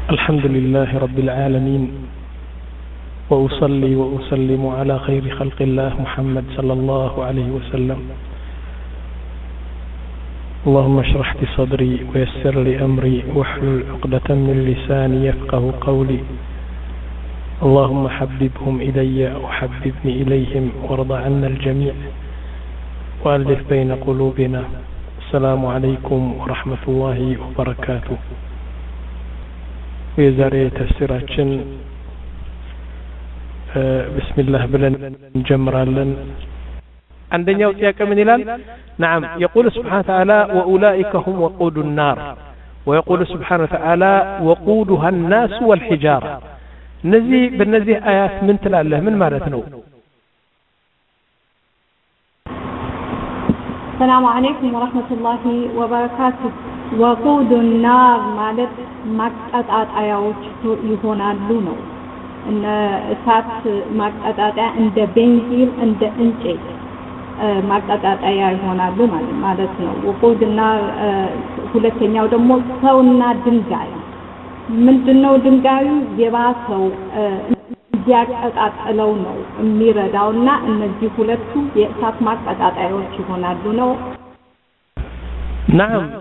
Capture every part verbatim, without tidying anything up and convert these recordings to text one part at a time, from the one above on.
الحمد لله رب العالمين وأصلي وأسلم على خير خلق الله محمد صلى الله عليه وسلم. اللهم اشرح لي صدري ويسر لي أمري واحلل عقدة من لساني يفقه قولي. اللهم حببهم إلي وحببني إليهم وارض عنا الجميع وألف بين قلوبنا. السلام عليكم ورحمة الله وبركاته. ويزاري تفسيراتشن بسم الله بلن جمرالن. عندنا وتياك من الهلال. نعم، يقول سبحانه وتعالى وأولئك هم وقود النار، ويقول سبحانه وتعالى وقودها الناس والحجارة. نزي بالنزي آيات من تلاله من مالتنو. السلام عليكم ورحمة الله وبركاته. وقود النار مالت مقطعات آيات يهونالو ነው። እነ እሳት ማቀጣጣያ እንደ ቤንዚን እንደ እንጨት ማቀጣጣያ ይሆናሉ ማለት ነው። ወቆድና ሁለተኛው ደግሞ ሰውና ድንጋይ ምንድነው? ድንጋዩ የባሰው እንዲያቀጣጥለው ነው የሚረዳውና እነዚህ ሁለቱ የእሳት ማቀጣጣያዎች ይሆናሉ ነው። نعم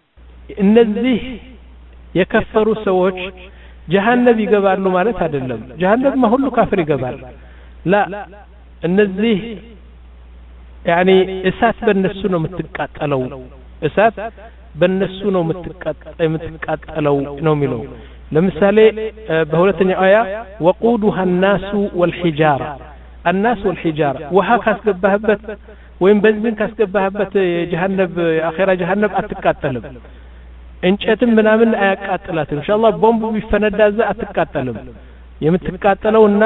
እነዚህ የከፈሩ ሰዎች ጀሃነም ይገባሉ ማለት አይደለም። ጀሃነም ሁሉ ካፍር ይገባል። ላ እነዚህ ያኒ እሳት በእነሱ ነው የምትቃጠለው። እሳት በእነሱ ነው የምትቃጠለው ነው የሚለው። ለምሳሌ በሁለተኛው አያ وقودها الناس والحجارة الناس والحجارة ውሃ ካስገባህበት ወይም በንዚን ካስገባህበት የጀሃነም የአኺራ ጀሃነም አትቃጠልም። እንጨትም ምናምን አያቃጥላትም። ኢንሻአላህ ቦምብ ቢፈነዳዘ አትቃጠልም። የምትቃጠለውና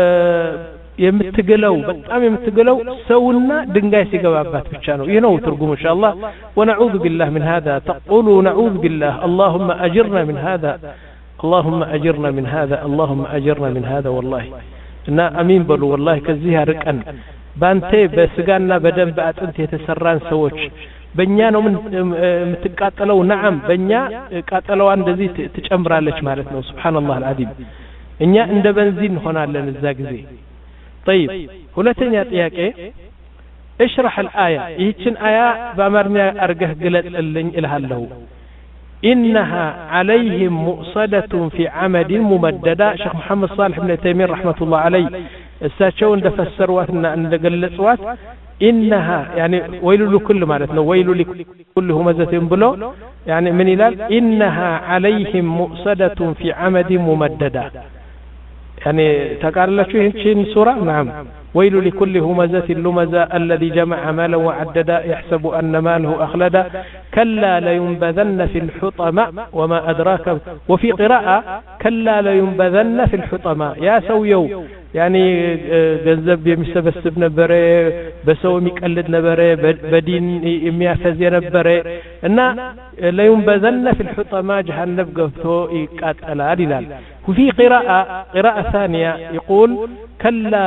የምትገለው በጣም የምትገለው ሰውና ድንጋይ ሲገባባት ብቻ ነው። ይሄ ነው ትርጉሙ ኢንሻአላህ። ونعوذ بالله من هذا تقول نعوذ بالله اللهم اجرنا من هذا اللهم اجرنا من هذا اللهم اجرنا من هذا والله እና አሚን በሉ። والله ከዚህ ያርቀን። ባንተ በስጋና በደም በአጥንት የተሰራን ሰዎች በእኛ ነው የምትቃጠለው። ነዓም በእኛ ቃጠለዋ እንደዚህ ትጨምራለች ማለት ነው። ሱብሃንአላህ አልዓዚም። እኛ እንደ በንዚን ሆናለን እዛ ጊዜ። طيب ሁለተኛ ጥያቄ اشرح الآية ይህችን አያ በአማርኛ አርገህ ግለጽልኝ እልሃለሁ። إنها عليهم مؤصدة في عمد ممددة شيخ محمد صالح بن تيمية رحمة الله عليه እሳቸው እንደፈሰሩዋትና እንደገለጹዋት إنها يعني ويل لكل معناتنا ويل لكل همزة بلو يعني من إلال إنها عليهم مؤصدة في عمد ممددة يعني تقال الله شو هين سورة. نعم ويل لكل همزة لمزة الذي جمع مالا وعددا يحسب أن ماله أخلدا كلا لينبذن في الحطمة وما أدراك. وفي قراءة كلا لينبذن في الحطمة يا سويو يعني ገንዘብ የሚሰበስብ ነበር፣ በሰው የሚቀልድ ነበር፣ በዲን የሚያፈዝ ነበር እና لينبذن في الحطمة جهنم ገብቶ ይቃጠላል ይላል። وفي قراءة قراءة ثانية يقول كلا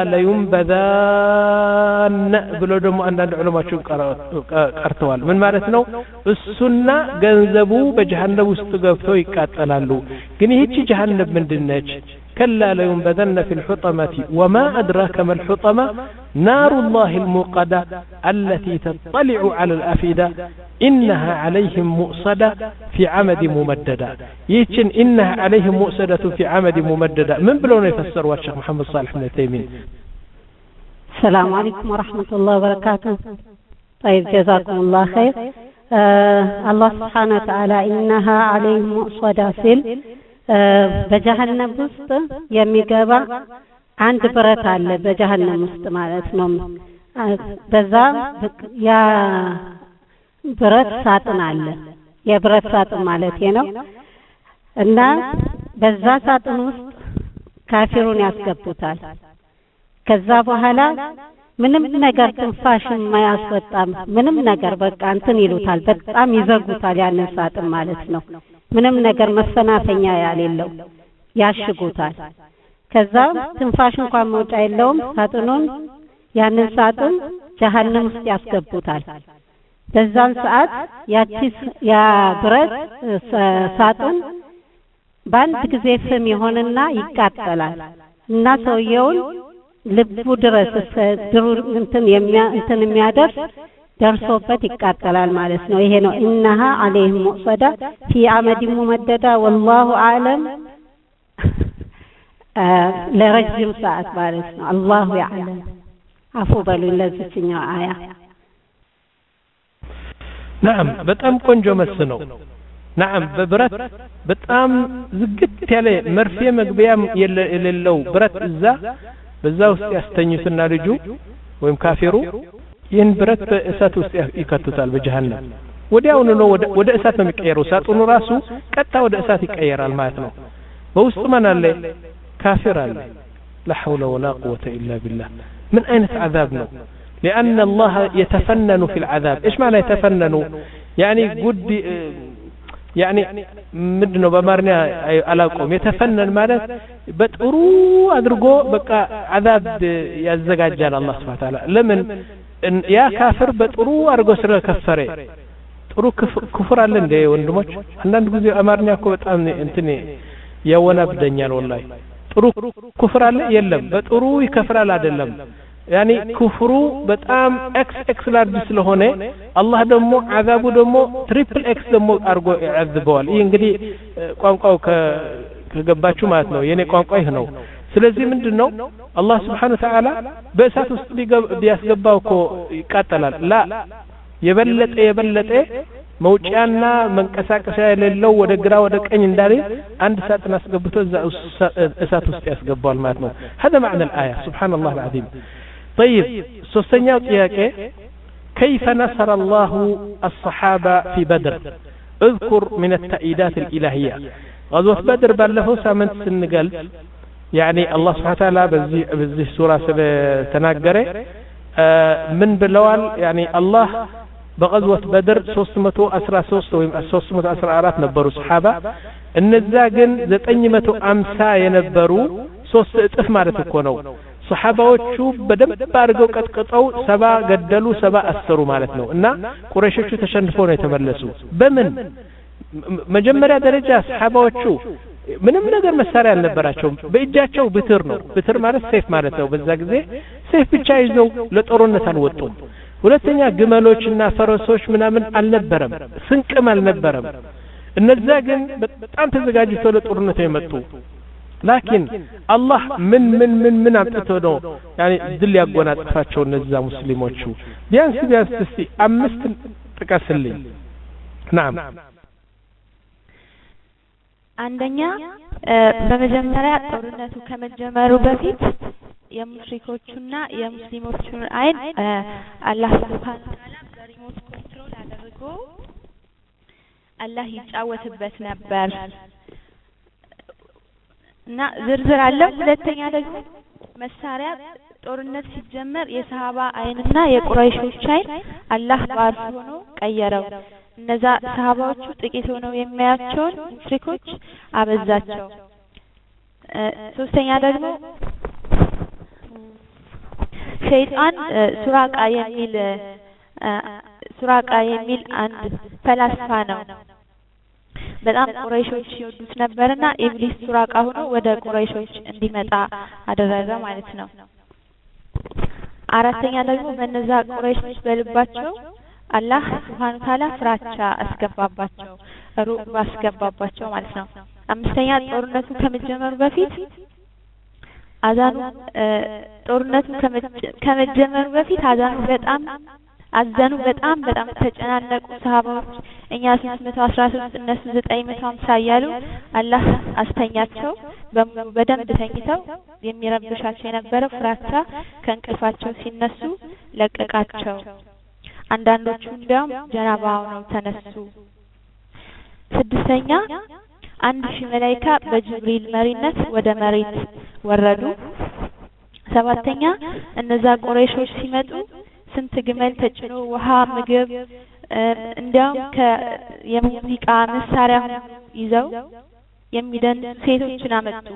لينبذن ብሎ ደግሞ አንዳንድ ዑለማዎች ቀርተዋል። ምን ማለት ነው? እሱና ገንዘቡ በጀሃነም ውስጥ ገብቶ ይቃጠላሉ። ግን ይህቺ ጀሃነም ምንድነች? كلا لينبذن في الحطمة وما أدراك ما الحطمة نار الله الموقدة التي تطلع على الأفئدة إنها عليهم مؤصدة في عمد ممددة. يتشن إنها عليهم مؤصدة في عمد ممددة. من بلون يفسر الشيخ محمد صالح بن تيمية. السلام عليكم ورحمة الله وبركاته. طيب جزاكم الله خير. آه الله سبحانه وتعالى إنها عليهم مؤصدة في በጀሃነም ውስጥ የሚገባ አንድ ብረት አለ በጀሃነም ውስጥ ማለት ነው። በዛ ያ ብረት ሳጥን አለ። የብረት ሳጥን ማለት ነው እና በዛ ሳጥን ውስጥ ካፊሩን ያስገቡታል። ከዛ በኋላ ምንም ነገር ትንፋሽም ማያስወጣም ምንም ነገር በቃ እንትን ይሉታል። በጣም ይዘጉታል ያንን ሳጥን ማለት ነው። ምንም ነገር መፈናፈኛ ያሌለው ያሽጉታል። ከዛ ትንፋሽ እንኳን መውጫ የለውም። ሳጥኑን ያንን ሳጥን ጀሃነም ውስጥ ያስገቡታል። በዛን ሰዓት ያቺ ያ ብረት ሳጥን በአንድ ጊዜ ፍም ይሆንና ይቃጠላል እና ሰውየውን ልቡ ድረስ ድሩ እንትን የሚያ እንትን የሚያደርስ ደርሶበት ይቃጠላል ማለት ነው። ይሄ ነው ኢነሃ አለይሂም ሙዕሰዳ ፊ አመድ ሙመደዳ ወላሁ አዕለም ለረጅም ሰዓት ማለት ነው። አላሁ ያዕለም። አፉ በሉ ለዚህኛው አያ። نعم በጣም ቆንጆ መልስ ነው። نعم በብረት በጣም ዝግት ያለ መርፌ መግቢያ የሌለው ብረት እዛ በዛ ውስጥ ያስተኙትና ልጁ ወይም ካፊሩ ይህን ብረት በእሳት ውስጥ ይከቱታል በጀሃነም። ወዲያውኑ ነው ወደ እሳት ነው የሚቀየረው። ሳጥኑ ራሱ ቀጥታ ወደ እሳት ይቀየራል ማለት ነው። በውስጡ ማን አለ? ካፊር አለ። لا حول ولا قوة إلا بالله. من أين عذاب ነው? لأن الله يتفنن في العذاب. إيش معنى يتفنن؟ يعني قد يعني ምንድነው በማርኛ አላውቀውም። የተፈነን ማለት በጥሩ አድርጎ በቃ عذاب ያዘጋጃል አላህ Subhanahu Wa Ta'ala። ለምን ያ ካፍር በጥሩ አድርጎ ስለከፈረ ጥሩ ክፍር አለ እንደ ወንድሞች። አንዳንድ ጊዜ አማርኛ እኮ በጣም እንትን ያወናብደኛል ወላሂ። ጥሩ ክፍር አለ የለም፣ በጥሩ ይከፍራል አይደለም። ያኒ ክፍሩ በጣም ኤክስ ኤክስ ላርጅ ስለሆነ አላህ ደግሞ አዛቡ ደግሞ ትሪፕል ኤክስ ደግሞ አድርጎ ያዝበዋል። ይሄ እንግዲህ ቋንቋው ከገባችሁ ማለት ነው። የኔ ቋንቋ ይሄ ነው። ስለዚህ ምንድነው አላህ Subhanahu Wa Ta'ala በእሳት ውስጥ ቢያስገባው እኮ ይቃጠላል። ላ የበለጠ የበለጠ መውጫና መንቀሳቀሻ የሌለው ወደ ግራ ወደ ቀኝ እንዳለ አንድ ሳጥን አስገብቶ እሳት ውስጥ ያስገባዋል ማለት ነው። هذا معنى الآية. سبحان الله العظيم. طيب ሶስተኛው ጥያቄ كيف نصر الله الصحابة في بدر؟ اذكر من التأييدات الإلهية. غزوة بدر ባለፈው ሳምንት ስንገልጽ يعني الله سبحانه وتعالى በዚህ በዚህ ሱራ ስለተናገረ ምን ብለዋል? يعني الله በغزوة بدر ሶስት መቶ አስራ ሶስት ወይም ሶስት መቶ አስራ አራት ነበሩ ሰሃባ። እነዛ ግን ዘጠኝ መቶ ሃምሳ የነበሩ ሶስት እጥፍ ማለት እኮ ነው። ሰሃባዎቹ በደንብ አድርገው ቀጥቅጠው ሰባ ገደሉ፣ ሰባ አሰሩ ማለት ነው። እና ቁረይሾቹ ተሸንፈው ነው የተመለሱ። በምን መጀመሪያ ደረጃ ሰሃባዎቹ ምንም ነገር መሳሪያ አልነበራቸውም። በእጃቸው ብትር ነው። ብትር ማለት ሰይፍ ማለት ነው። በዛ ጊዜ ሰይፍ ብቻ ይዘው ለጦርነት አልወጡም። ሁለተኛ ግመሎችና ፈረሶች ምናምን አልነበረም፣ ስንቅም አልነበረም። እነዛ ግን በጣም ተዘጋጅተው ለጦርነት የመጡ ላኪን አላህ ምን ምን ምን ምን አጥቶ ነው ያኒ ድል ያጎናጽፋቸው እነዛ ሙስሊሞቹ? ቢያንስ ቢያንስ እስቲ አምስት ጥቀስልኝ። ናም አንደኛ በመጀመሪያ ጦርነቱ ከመጀመሩ በፊት የሙሽሪኮቹና የሙስሊሞቹን አይን አላህ Subhanahu Wa Ta'ala በሪሞት ኮንትሮል አድርጎ አላህ ይጫወትበት ነበር እና ዝርዝር አለ። ሁለተኛ ደግሞ መሳሪያ ጦርነት ሲጀመር የሰሃባ አይንና የቁረይሾች አይን አላህ ባርፍ ሆኖ ቀየረው። እነዛ ሰሃባዎቹ ጥቂት ሆነው የሚያያቸውን ሙሽሪኮች አበዛቸው። ሶስተኛ ደግሞ ሸይጣን ሱራቃ የሚል ሱራቃ የሚል አንድ ፈላስፋ ነው። በጣም ቁረይሾች ይወዱት ነበርና ኢብሊስ ሱራቃ ሆኖ ወደ ቁረይሾች እንዲመጣ አደረገ ማለት ነው። አራተኛ ደግሞ በነዛ ቁረይሾች በልባቸው አላህ Subhanahu Wa Ta'ala ፍራቻ አስገባባቸው፣ ሩዕ አስገባባቸው ማለት ነው። አምስተኛ ጦርነቱ ከመጀመሩ በፊት አዛኑ ጦርነቱ ከመጀመሩ በፊት አዛኑ በጣም አዛኑ በጣም በጣም ተጨናነቁ ሰሃባዎች። እኛ ሶስት መቶ አስራ ሶስት እነሱ ዘጠኝ መቶ ሃምሳ እያሉ አላህ አስተኛቸው። በደንብ ተኝተው የሚረብሻቸው የነበረው ፍራቻ ከእንቅልፋቸው ሲነሱ ለቀቃቸው። አንዳንዶቹ እንዲያውም ጀናባ ሆነው ተነሱ። ስድስተኛ አንድ ሺህ መላእክት በጅብሪል መሪነት ወደ መሬት ወረዱ። ሰባተኛ እነዛ ቁረይሾች ሲመጡ ስንት ግመል ተጭኖ ውሃ፣ ምግብ እንዲያውም ከየሙዚቃ መሳሪያ ይዘው የሚደን ሴቶችን አመጡ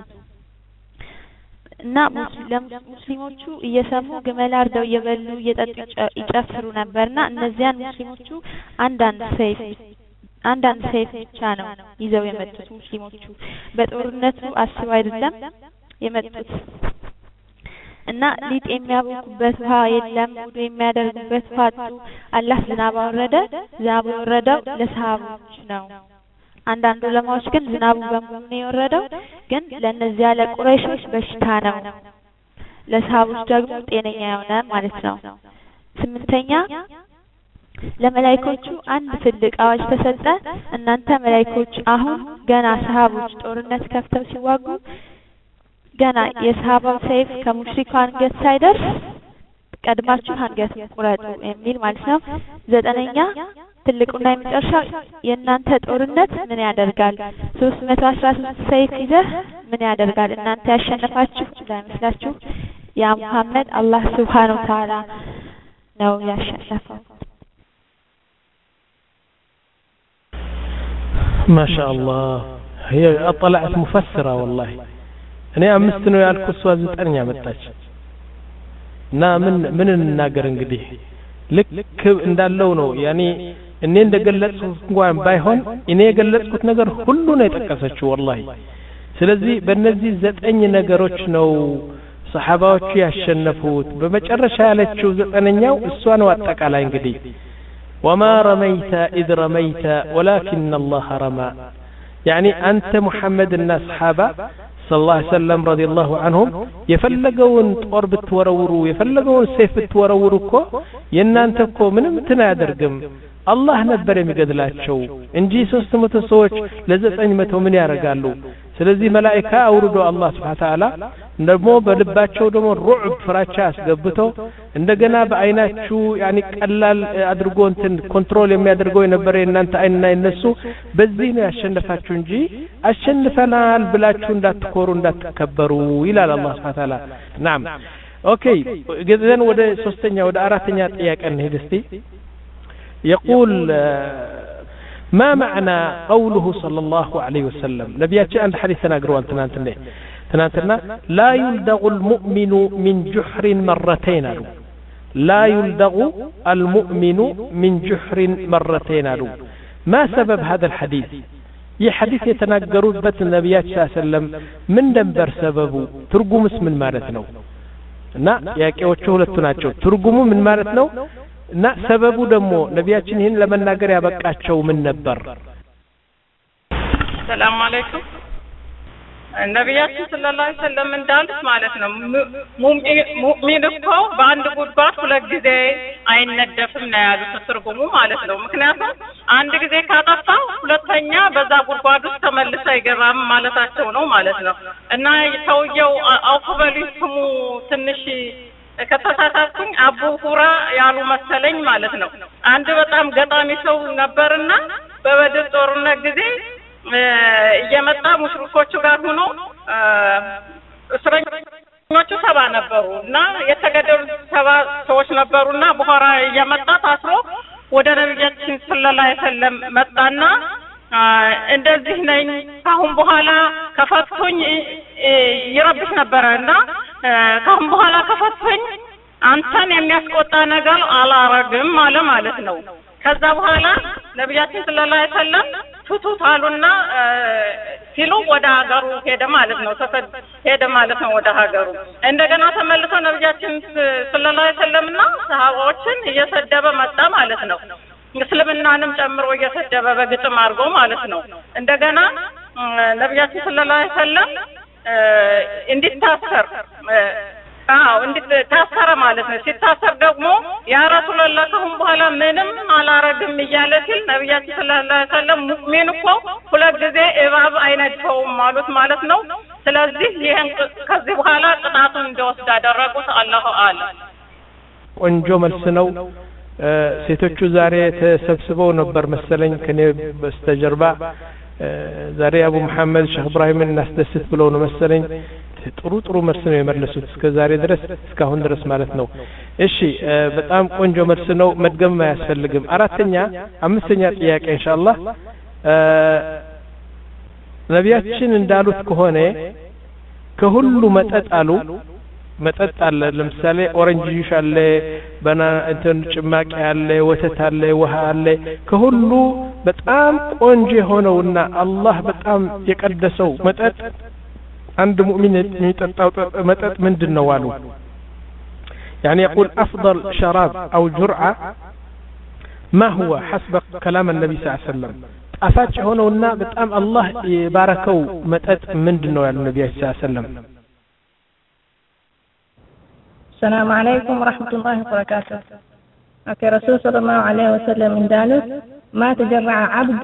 እና ለሙስሊሞቹ እየሰሙ ግመል አርደው እየበሉ እየጠጡ ይጨፍሩ ነበርና እነዚያን ሙስሊሞቹ አንዳንድ ሰይፍ አንዳንድ ሰይፍ ብቻ ነው ይዘው የመጡት ሙስሊሞቹ በጦርነቱ አስበው አይደለም የመጡት እና ሊጥ የሚያቦኩበት ውሃ የለም ውዱ የሚያደርጉበት ውሃ አጡ አላህ ዝናብ አወረደ ዝናብ የወረደው ለሰሃቦች ነው አንዳንድ ዑለማዎች ግን ዝናቡ በሙሉ ነው የወረደው ግን ለነዚያ ለቁረይሾች በሽታ ነው ለሰሃቦች ደግሞ ጤነኛ የሆነ ማለት ነው ስምንተኛ ለመላእክቶቹ አንድ ትልቅ አዋጅ ተሰጠ እናንተ መላእክቶች አሁን ገና ሰሃቦች ጦርነት ከፍተው ሲዋጉ ገና የሰሃባው ሰይፍ ከሙሽሪኩ አንገት ሳይደርስ ቀድማችሁ አንገት ቁረጡ የሚል ማለት ነው ዘጠነኛ ትልቁና የመጨረሻው የእናንተ ጦርነት ምን ያደርጋል ሶስት መቶ አስራ ሶስት ሰይፍ ይዘህ ምን ያደርጋል እናንተ ያሸነፋችሁ እንዳይመስላችሁ ያ መሐመድ አላህ Subhanahu Wa Ta'ala ነው ያሸነፈው ما شاء الله هي طلعت مفسرة والله እኔ አምስት ነው ያልኩት ሷ ዘጠኝ ያመጣች እና ምን ምን እናገር እንግዲህ ልክ እንዳለው ነው ያኒ እኔ እንደገለጽኩት እንኳን ባይሆን እኔ የገለጽኩት ነገር ሁሉ ነው የጠቀሰችው والله ስለዚህ በእነዚህ ዘጠኝ ነገሮች ነው ሰሃባዎቹ ያሸነፉት በመጨረሻ ያለችው ዘጠነኛው እሷ ነው አጠቃላይ እንግዲህ وما رميت إذ رميت ولكن الله رمى يعني أنت محمد الناس صحابة صلى الله عليه وسلم رضي الله عنهم يفلقون طور بتورورو يفلقون سيف بتورورو كو ينانتكو منم تنادرقم الله نبر የሚገድላቸው እንጂ ሶስት መቶ ሰዎች ለዘጠኝ መቶ ምን ያረጋሉ ስለዚህ መላእክታ አውርዶ አላህ Subhanahu Wa Ta'ala ደግሞ በልባቸው ደግሞ ሩዕብ ፍራቻ አስገብተው እንደገና በአይናችሁ ያኒ ቀላል አድርጎ እንትን ኮንትሮል የሚያደርገው የነበረ እናንተ አይንና እነሱ በዚህ ነው ያሸነፋችሁ እንጂ አሸንፈናል ብላችሁ እንዳትኮሩ እንዳትከበሩ ይላል አላህ Subhanahu Wa Ta'ala نعم اوكي ገዘን ወደ ሶስተኛ ወደ አራተኛ ጥያቄ እንሄድ እስቲ يقول ما معنى قوله صلى الله عليه وسلم نبياتي عند حديث تناقروا تنانتنا تنانتنا لا يلدغ المؤمن من جحر مرتين لا يلدغ المؤمن من جحر مرتين ما سبب هذا الحديث ይህ ሐዲስ የተናገሩበት ነብያችን ሰለላሁ ዐለይሂ ወሰለም ምን ነበር ሰበቡ ትርጉሙስ ምን ማለት ነው እና ያቄዎቹ ሁለቱ ናቸው ትርጉሙ ምን ማለት ነው እና ሰበቡ ደግሞ ነብያችን ይሄን ለመናገር ያበቃቸው ምን ነበር ሰላም አለይኩም ነብያችን ሰለላሁ ዐለይሂ ወሰለም እንዳሉት ማለት ነው ሙእሚን እኮ በአንድ ጉድጓድ ሁለት ጊዜ አይነደፍም ነው ያሉት ትርጉሙ ማለት ነው ምክንያቱም አንድ ጊዜ ካጠፋው ሁለተኛ በዛ ጉድጓድ ውስጥ ተመልሶ አይገባም ማለታቸው ነው ማለት ነው እና ተውየው አውቀበሊስሙ ትንሽ ከተሳሳትኩኝ አቡ ሁራ ያሉ መሰለኝ ማለት ነው አንድ በጣም ገጣሚ ሰው ነበርና በበድር ጦርነት ጊዜ እየመጣ ሙሽሪኮቹ ጋር ሆኖ እስረኞቹ ሰባ ነበሩና የተገደሉ ሰባ ሰዎች ነበሩና በኋላ እየመጣ ታስሮ ወደ ነብያችን ሰለላሁ ዐለይሂ ወሰለም መጣና እንደዚህ ነኝ ካሁን በኋላ ከፈትኩኝ ይረብሽ ነበርና ካሁን በኋላ ከፈትኩኝ አንተን የሚያስቆጣ ነገር አላረግም አለ ማለት ነው ከዛ በኋላ ነብያችን ሰለላሁ ዐለይሂ ወሰለም ቱቱታሉና ሲሉ ወደ ሀገሩ ሄደ ማለት ነው ተፈድ ሄደ ማለት ነው ወደ ሀገሩ እንደገና ተመልሶ ነብያችን ሰለላሁ ዐለይሂ ወሰለምና ሰሃባዎችን እየሰደበ መጣ ማለት ነው እስልምናንም ጨምሮ እየሰደበ በግጥም አድርጎ ማለት ነው እንደገና ነብያችን ሰለላሁ ዐለይሂ ወሰለም እንዲታሰር አው እንዲታሰር ማለት ነው ሲታሰር ደግሞ ያ ረሱላህ ከሁን በኋላ ምንም አላረግም እያለ ሲል ነብያችን ሰለላሁ ዐለይሂ ወሰለም ሙእሚን እኮ ሁለት ጊዜ እባብ አይነድፈውም ማለት ማለት ነው ስለዚህ ይሄን ከዚህ በኋላ ቅጣቱን እንዲወስድ አደረጉት አላሁ አለም ቆንጆ መልስ ነው ሴቶቹ ዛሬ ተሰብስበው ነበር መሰለኝ ከኔ በስተጀርባ ዛሬ አቡ መሐመድ ሼህ ኢብራሂም እናስደስት ብለው ነው መሰለኝ ጥሩ ጥሩ መልስ ነው የመለሱት እስከ ዛሬ ድረስ እስካሁን ድረስ ማለት ነው እሺ በጣም ቆንጆ መልስ ነው መድገም አያስፈልግም አራተኛ አምስተኛ ጥያቄ ኢንሻአላህ ነብያችን እንዳሉት ከሆነ ከሁሉ መጠጥ አሉ መጠጥ አለ ለምሳሌ ኦሬንጅ ጁስ አለ ባና እንትን ጭማቂ አለ ወተት አለ ውሃ አለ ከሁሉ በጣም ቆንጆ ሆነውና አላህ በጣም የቀደሰው መጠጥ عند مؤمن يتطاو مطط ምንድነው አሉ يعني يقول افضل شراب او جرعه ما هو حسب كلام النبي صلى الله عليه وسلم ጣፋጭ ሆነውና በጣም አላህ የባረከው መጠጥ ምንድነው ያሉ ነብዩ ሰለላሁ ዐለይሂ ወሰለም السلام عليكم ورحمة الله وبركاته أكي رسول صلى الله عليه وسلم من ذلك ما تجرع عبد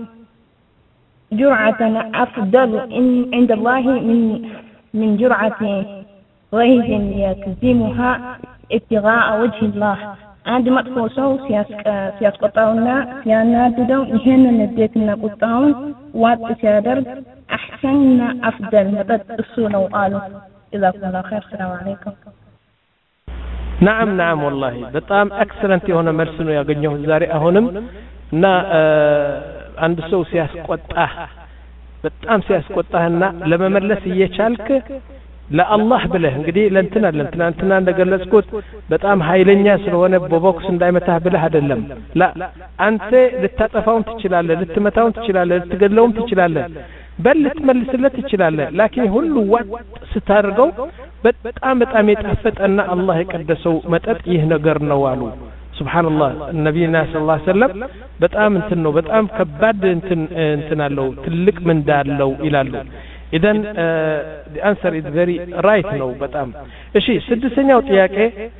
جرعة أفضل إن عند الله من من جرعة غيث يكزمها ابتغاء وجه الله عند مدفوسه سياس سياس قطعونا سياناددو يهن نديتنا قطعون وات سيادر أحسن أفضل مدد السنة وقالوا إذا كنا خير السلام عليكم نعم نعم والله በጣም ኤክሰለንት የሆነ መልስ ነው ያገኘሁት ዛሬ አሁንም እና አንድ ሰው ሲያስቆጣህ በጣም ሲያስቆጣህና ለመመለስ እየቻልክ ለአላህ ብለህ እንግዲህ ለእንትና ለእንትና እንትና እንደገለጽኩት በጣም ኃይለኛ ስለሆነ በቦክስ እንዳይመታህ ብለህ አይደለም ላ አንተ ልታጠፋውን ትችላለህ ልትመታውን ትችላለህ ልትገድለውም ትችላለህ በል ልትመልስለት ትችላለህ ላኪን ሁሉ ዋጥ ስታርገው በጣም በጣም የጣፈጠና አላህ የቀደሰው መጠጥ ይህ ነገር ነው አሉ ሱብሃንአላህ ነብዩና ሰለላሁ ዐለይሂ ወሰለም በጣም እንትን ነው በጣም ከባድ እንትን እንትን አለው ትልቅ ምንዳ አለው ይላሉ ኢደን the answer is very right ነው በጣም እሺ ስድስተኛው ጥያቄ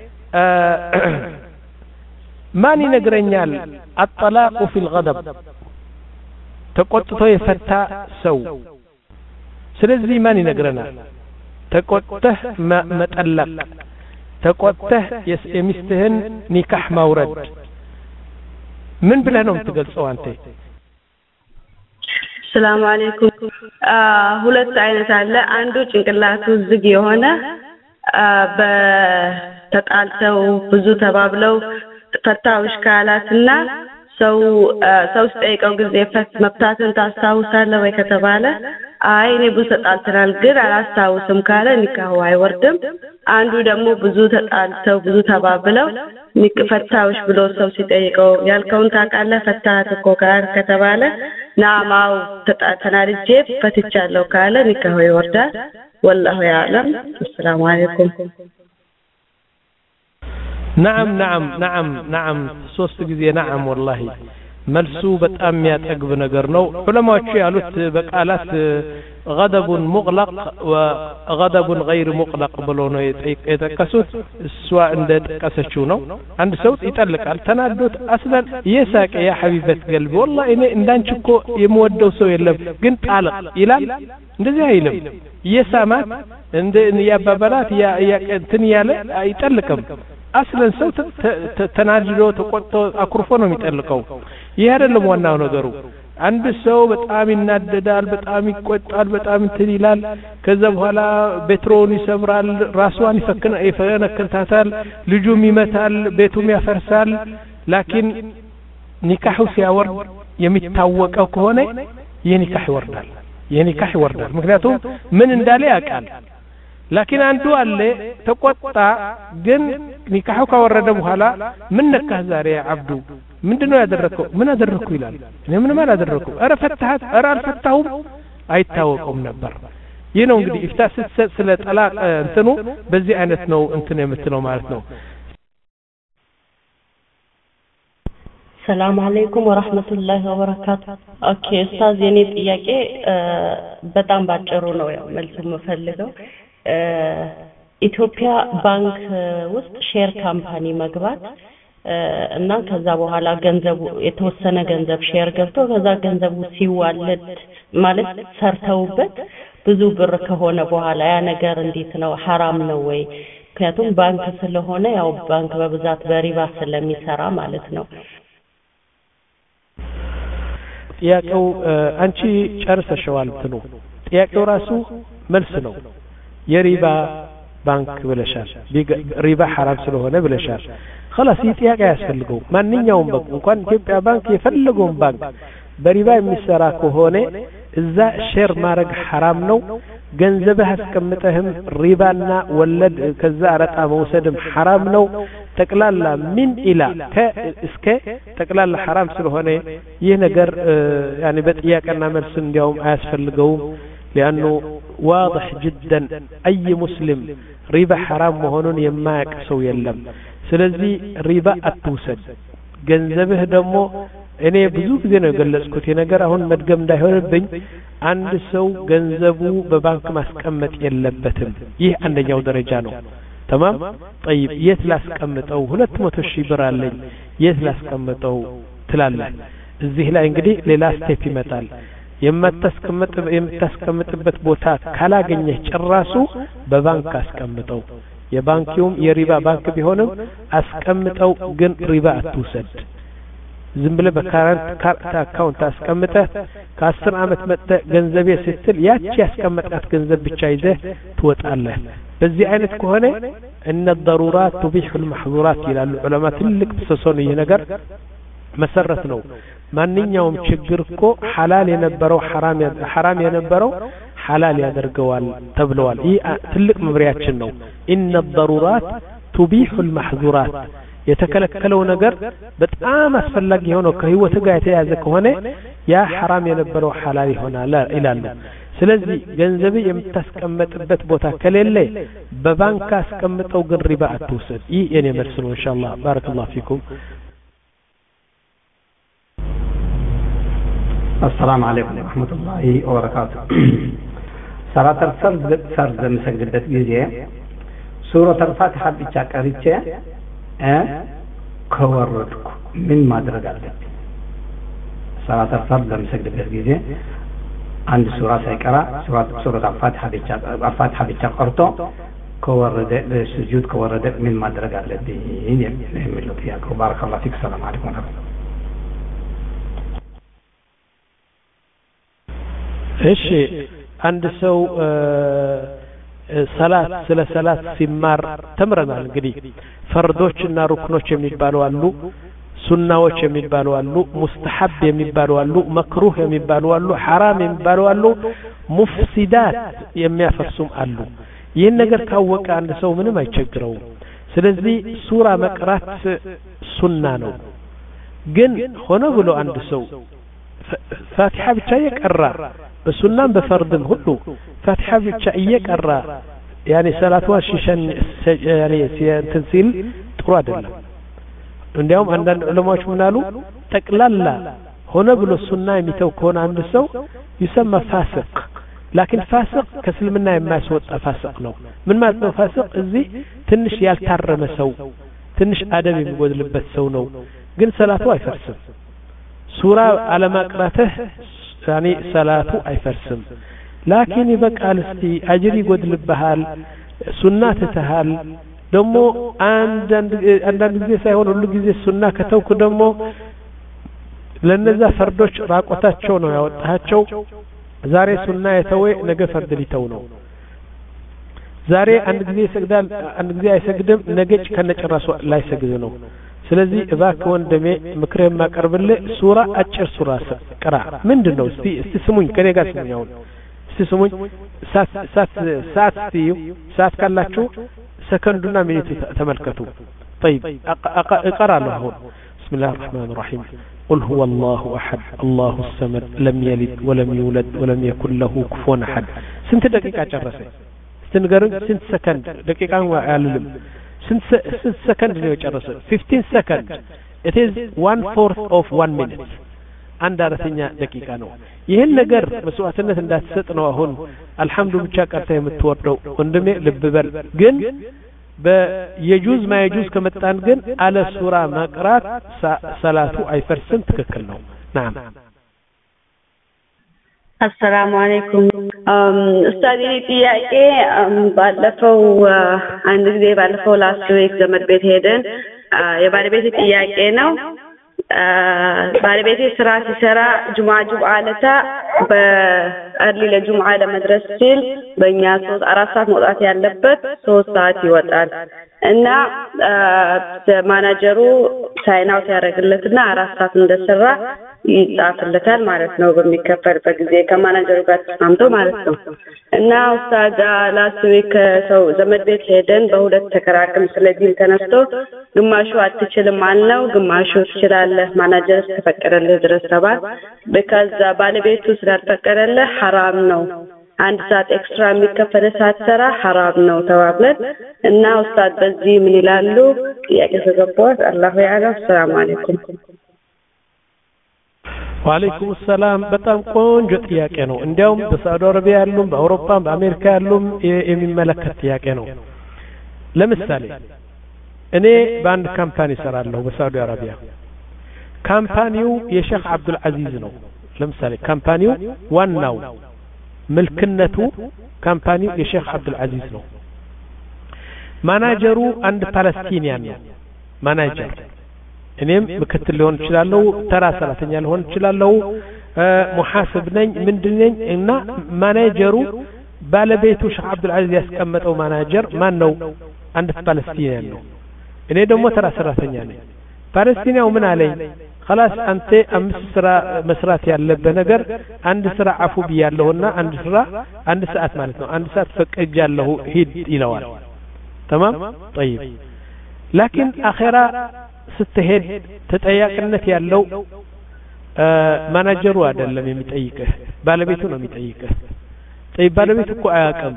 ማን ይነግረኛል الطلاق في الغضب ተቆጥቶ የፈታ ሰው ስለዚህ ማን ይነግረናል ተቆጥተህ መጠለቅ ተቆጥተህ የሚስትህን ኒካህ ማውረድ ምን ብለህ ነው የምትገልጸው አንተ ሰላም አለይኩም ሁለት አይነት አለ አንዱ ጭንቅላቱ ዝግ የሆነ በተጣልተው ብዙ ተባብለው ፈታውሽ ካላትና ሰው ሰው ጠይቀው ጊዜ ፈት መፍታትን ታስታውሳለህ ወይ ከተባለ አይ እኔ ብዙ ተጣልተናል ግን አላስታውስም ካለ ኒካሁ አይወርድም አንዱ ደግሞ ብዙ ተጣልተው ብዙ ተባብለው ኒክ ፈታውሽ ብሎ ሰው ሲጠይቀው ያልከውን ታውቃለህ ፈታት እኮ ጋር ከተባለ ናማው ተጣልተናልጄ ፈትቻለሁ ካለ ኒካሁ ይወርዳል والله يعلم السلام عليكم نعم نعم نعم نعم ሶስት ጊዜ نعم والله መልሱ በጣም ያጠግብ ነገር ነው ዑለማዎቹ ያሉት በቃላት غضب مغلق وغضب غير مغلق ብሎ ነው የጠቀሱት እሷ እንደጠቀሰችው ነው አንድ ሰው ይጠልቃል ተናዶት አስለን የሳቀ ያ ሐቢበት قلبي والله እኔ እንዳንቺ እኮ የምወደው ሰው የለም ግን ጣልቅ ይላል እንደዚህ አይልም የሳማት እንደ ያባባላት ያ እንትን ያለ አይጠልቅም አስለን ሰው ተናድዶ ተቆጥቶ አኩርፎ ነው የሚጠልቀው ይሄ አይደለም ዋናው ነገሩ አንድ ሰው በጣም ይናደዳል በጣም ይቆጣል በጣም እንትን ይላል ከዛ በኋላ ቤትሮን ይሰብራል ራስዋን ይፈከና ይፈነከታታል ልጁም ይመታል ቤቱም ያፈርሳል ላኪን ኒካሁ ሲያወርድ የሚታወቀው ከሆነ የኒካህ ይወርዳል የኒካህ ይወርዳል ምክንያቱም ምን እንዳለ ያውቃል ላኪን አንዱ አለ ተቆጣ ግን ኒካሁ ካወረደ በኋላ ምን ነካህ ዛሬ አብዱ ምንድነው ያደረከው ምን አደረኩ ይላል እኔ ምንም አላደረኩም አረ ፈታሃት አረ አልፈታሁም አይታወቀውም ነበር ይህ ነው እንግዲህ ኢፍታስ ስለ ጠላቅ እንትኑ በዚህ አይነት ነው እንትን የምትለው ማለት ነው ሰላም አለይኩም ወራህመቱላሂ ወበረካቱ ኦኬ ኡስታዝ የኔ ጥያቄ በጣም ባጭሩ ነው ያው መልሱ የምፈልገው ኢትዮጵያ ባንክ ውስጥ ሼር ካምፓኒ መግባት እና ከዛ በኋላ ገንዘቡ የተወሰነ ገንዘብ ሼር ገብቶ ከዛ ገንዘቡ ሲዋለድ ማለት ሰርተውበት ብዙ ብር ከሆነ በኋላ ያ ነገር እንዴት ነው حرام ነው ወይ ምክንያቱም ባንክ ስለሆነ ያው ባንክ በብዛት በሪባ ስለሚሰራ ማለት ነው ጥያቄው አንቺ ጨርሰሽዋል ትሉ ጥያቄው ራሱ መልስ ነው የሪባ ባንክ ብለሻል ሪባ حرام ስለሆነ ብለሻል خلاص ጥያቄ ያስፈልገው ማንኛውም ባንክ እንኳን ኢትዮጵያ ባንክ የፈለገውን ባንክ በሪባ የሚሰራ ከሆነ እዛ ሼር ማድረግ حرام ነው ገንዘብህ አስቀምጠህም ሪባና ወለድ ከዛ አረጣ መውሰድም حرام ነው ጠቅላላ ምን ኢላ ከእስከ ጠቅላላ حرام ስለሆነ ይህ ነገር يعني በጥያቄና መልስ እንዲያውም አያስፈልገውም لانه واضح جدا اي مسلم ربا حرام መሆኑን የማያውቅ ሰው የለም ስለዚህ ሪባ አትውሰድ ገንዘብህ ደግሞ እኔ ብዙ ጊዜ ነው የገለጽኩት የነገር አሁን መድገም እንዳይሆንብኝ አንድ ሰው ገንዘቡ በባንክ ማስቀመጥ የለበትም ይህ አንደኛው ደረጃ ነው تمام طيب የት ላስቀምጠው ሁለት መቶ ሺህ ብር አለኝ የት ላስቀምጠው ትላለህ እዚህ ላይ እንግዲህ ሌላ ስቴፕ ይመጣል የማታስቀምጥ የምታስቀምጥበት ቦታ ካላገኘህ ጭራሱ በባንክ አስቀምጠው የባንኪውም የሪባ ባንክ ቢሆንም አስቀምጠው ግን ሪባ አትውሰድ ዝም ብለህ በካረንት ካርታ አካውንት አስቀምጠህ ከአስር አመት መጥተ ገንዘቤ ስትል ያቺ ያስቀመጥካት ገንዘብ ብቻ ይዘህ ትወጣለህ በዚህ አይነት ከሆነ ان الضرورات تبيح المحظورات ይላሉ ዑለማ ትልቅ ተሰሶን ይሄ ነገር መሰረት ነው ማንኛውም ችግር እኮ ሐላል የነበረው ሐራም ሐራም የነበረው ሐላል ያደርገዋል ተብለዋል ይህ ትልቅ መብሪያችን ነው ان الضرورات تبيح المحظورات የተከለከለው ነገር በጣም አስፈላጊ ሆኖ ከህይወት ጋር የተያዘ ከሆነ ያ ሐራም የነበረው ሐላል ይሆናል ይላሉ ስለዚህ ገንዘብ የምታስቀምጥበት ቦታ ከሌለ በባንክ አስቀምጠው ግን ሪባ አትውሰድ ይህ የኔ መልስ ነው ኢንሻአላህ ባረከላሁ ፊኩም السلام عليكم ورحمة الله وبركاته صلاة الفرض فرض مسجدت جزء سورة الفاتحة بتشاكريتش اه كوردك من ما درجات صلاة الفرض مسجدت جزء عند سورة سيكرا سورة سورة الفاتحة بتشاك الفاتحة بتشاكرتو كورد السجود كورد من ما درجات الدين يعمل له فيها بارك الله فيك السلام عليكم ورحمة الله እሺ አንድ ሰው ሰላት ስለ ሰላት ሲማር ተምረናል እንግዲህ ፈርዶችና ሩክኖች የሚባሉ አሉ ሱናዎች የሚባሉ አሉ ሙስተሐብ የሚባሉ አሉ መክሩህ የሚባሉ አሉ ሐራም የሚባሉ አሉ ሙፍሲዳት የሚያፈርሱም አሉ ይህን ነገር ካወቀ አንድ ሰው ምንም አይቸግረው ስለዚህ ሱራ መቅራት ሱና ነው ግን ሆነ ብሎ አንድ ሰው ፋቲሃ ብቻ ይቀራ በሱናም በፈርድም ሁሉ ፋቲሃ ብቻ ይቀራ يعني ሰላቱ ሽሸን يعني ሲንሲል ጥሩ አይደለም እንዲያውም አንዳንድ ዑለማዎች ምን አሉ ጠቅላላ ሆነ ብሎ ሱና የሚተው ከሆነ አንድ ሰው يسمى فاسق لكن فاسق ከእስልምና የማይወጣ ፋሲቅ ነው ምን ማለት ነው ፋሲቅ እዚህ ትንሽ ያልታረመ ሰው ትንሽ አደብ የሚጎድልበት ሰው ነው ግን ሰላቱ አይፈርስም ሱራ አለማቅራትህ يعني صلاته አይፈርስም لكن ይበቃል እስቲ አጅር ይጎድልብሃል ሱና ተተሃል ደሞ አንድ አንድ ጊዜ ሳይሆን ሁሉ ጊዜ ሱና ከተውኩ ደሞ ለነዛ ፈርዶች ራቆታቸው ነው ያወጣቸው ዛሬ ሱና የተወ ነገ ፈርድ ሊተው ነው ዛሬ አንድ ጊዜ ይሰግዳል አንድ ጊዜ አይሰግድም ነገ ከነጨራሱ ላይ ሰግድ ነው ስለዚህ እባክህ ወንድሜ ምክሬ ማቀርብልህ ሱራ አጭር ሱራ ቅራ ምንድነው እስቲ እስቲ ስሙኝ ከኔ ጋር ስሙኝ አሁን እስቲ ስሙኝ ሳት ሳት ሳት እስቲ ሳት ካላችሁ ሰከንዱና ሚኒቱ ተመልከቱ طيب اقرا له بسم الله الرحمن الرحيم قل هو الله احد الله الصمد لم يلد ولم يولد ولم يكن له كفوا احد ስንት ደቂቃ ጨረሰ ስትንገሩኝ ስንት ሰከንድ ደቂቃን አልልም since second ነው የጨረሰው fifteen seconds it is one fourth of one minute አንድ አራተኛ ደቂቃ ነው ይሄን ነገር መስዋዕትነት እንዳትሰጥ ነው አሁን አልহামዱ ብቻ ቀርታ የምትወርደው ወንድሜ ልብ በል ግን በየጁዝ ማይጁዝ ከመጣን ግን አለ ሱራ መቅራት ሰላቱ አይፈርስም ትክክል ነው نعم السلام عليكم استاذي ጥያቄ ባለፈው አንድ ጊዜ ባለፈው ላስት ዊክ ዘመድ ቤት ሄደን የባለቤት ጥያቄ ነው ባለቤቴ ስራ ሲሰራ ጁማ ጁምዓ ለታ በአርሊ ለጁምዓ ለመድረስ ሲል በእኛ ሶስት አራት ሰዓት መውጣት ያለበት ሶስት ሰዓት ይወጣል እና ማናጀሩ ሳይን አውት ያደርግለትና አራት ሰዓት እንደሰራ ይጻፍለታል ማለት ነው በሚከፈልበት ጊዜ ከማናጀሩ ጋር ተስማምቶ ማለት ነው። እና ኡስታዝ ላስት ዊክ ሰው ዘመድ ቤት ሄደን በሁለት ተከራክረን ስለዚህ ተነስቶ ግማሹ አትችልም አልነው፣ ግማሹ ትችላለህ ማናጀር ተፈቀደልህ ድረስ ተባለ። በካዛ ባለቤቱ ስላልፈቀደልህ ሐራም ነው አንድ ሰዓት ኤክስትራ የሚከፈል ሰዓት ሰራ ሐራም ነው ተባብለን እና ኡስታዝ በዚህ ምን ይላሉ? ጥያቄ ተገባው። አላሁ ያዕለም። ሰላም አለይኩም። ወአለይኩም ሰላም። በጣም ቆንጆ ጥያቄ ነው። እንዲያውም በሳዑዲ አረቢያ ያሉም በአውሮፓም በአሜሪካ ያሉም የሚመለከት ጥያቄ ነው። ለምሳሌ እኔ በአንድ ካምፓኒ ሰራለሁ በሳዑዲ አረቢያ። ካምፓኒው የሼክ አብዱል አዚዝ ነው። ለምሳሌ ካምፓኒው ዋናው ምልክነቱ ካምፓኒው የሼክ አብዱል አዚዝ ነው። ማናጀሩ አንድ ፓለስቲኒያን ነው ማናጀር። እኔም ምክትል ሊሆን ይችላል፣ ተራ ሰራተኛ ሊሆን ይችላል፣ ሙሐሰብ ነኝ ምንድነኝ እና ማናጀሩ ባለቤቱ ሼክ አብዱል አዚዝ ያስቀመጠው ማናጀር ማን ነው? አንድ ፓለስቲኒያን ነው። እኔ ደግሞ ተራ ሰራተኛ ነኝ። ፓለስቲኒያው ምን አለኝ? خلاص አንተ አምስት ስራ መስራት ያለበት ነገር አንድ ስራ አፉ ብያለሁና አንድ ስራ አንድ ሰዓት ማለት ነው አንድ ሰዓት ፈቅጃለሁ ሂድ ይለዋል። تمام طيب لكن አኺራ ስትሄድ ተጠያቂነት ያለው ማናጀሩ አይደለም የሚጠይቅህ ባለቤቱ ነው የሚጠይቅህ። طيب ባለቤቱ እኮ አያውቅም።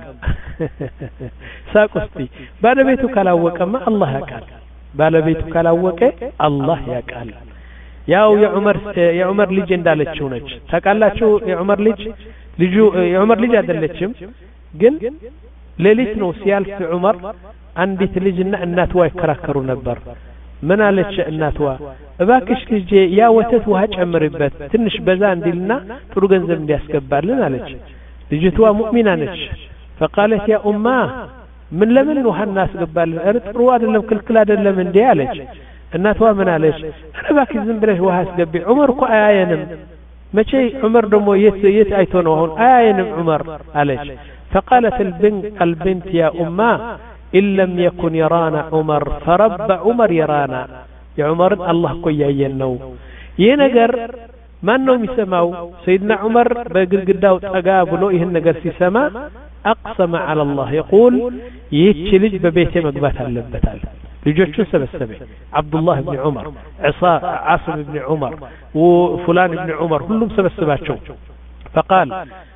ሳቁስቲ ባለቤቱ ካላወቀማ አላህ ያውቃል። ባለቤቱ ካላወቀ አላህ ያውቃል። ያው የዑመር የዑመር ልጅ እንዳለችው ነች። ታውቃላችሁ የዑመር ልጅ ልጁ የዑመር ልጅ አይደለችም ግን ሌሊት ነው ሲያልፍ ዑመር አንዲት ልጅና እናትዋ ይከራከሩ ነበር። ምን አለች እናትዋ? እባክሽ ልጄ ያ ወተት ውሃ ጨምርበት ትንሽ በዛ እንዲልና ጥሩ ገንዘብ እንዲያስገባልን አለች። ልጅቷ ሙእሚና ነች። فقالت يا امه ምን ለምን ውሃ እናስገባለን? እረ ጥሩ አይደለም ክልክል አይደለም እንዴ አለች። እናትዋ ምን አለች? እባክሽ ዝም ብለሽ ውሃ አስገቢ ዑመር እኮ አያየንም። መቼ ዑመር ደግሞ የት የት አይቶ ነው አሁን አያየንም ዑመር አለች። فقالت البنت البنت يا امه إن لم يكن يرانا عمر فرب عمر يرانا يا عمر الله كو ያየን ነው። ይሄ ነገር ማን ነው የሚሰማው? سيدنا عمر በግድግዳው ጠጋ ብሎ ይሄን ነገር ሲሰማ اقسم على الله يقول ይህች ልጅ በቤቴ መግባት አለበታል። ልጆቹን ሰበሰበ። አብዱላህ ኢብኑ ዑመር፣ ዒሳ ዓስም ኢብኑ ዑመር ወፉላን ኢብኑ ዑመር ሁሉም ሰበሰባቸው። فقال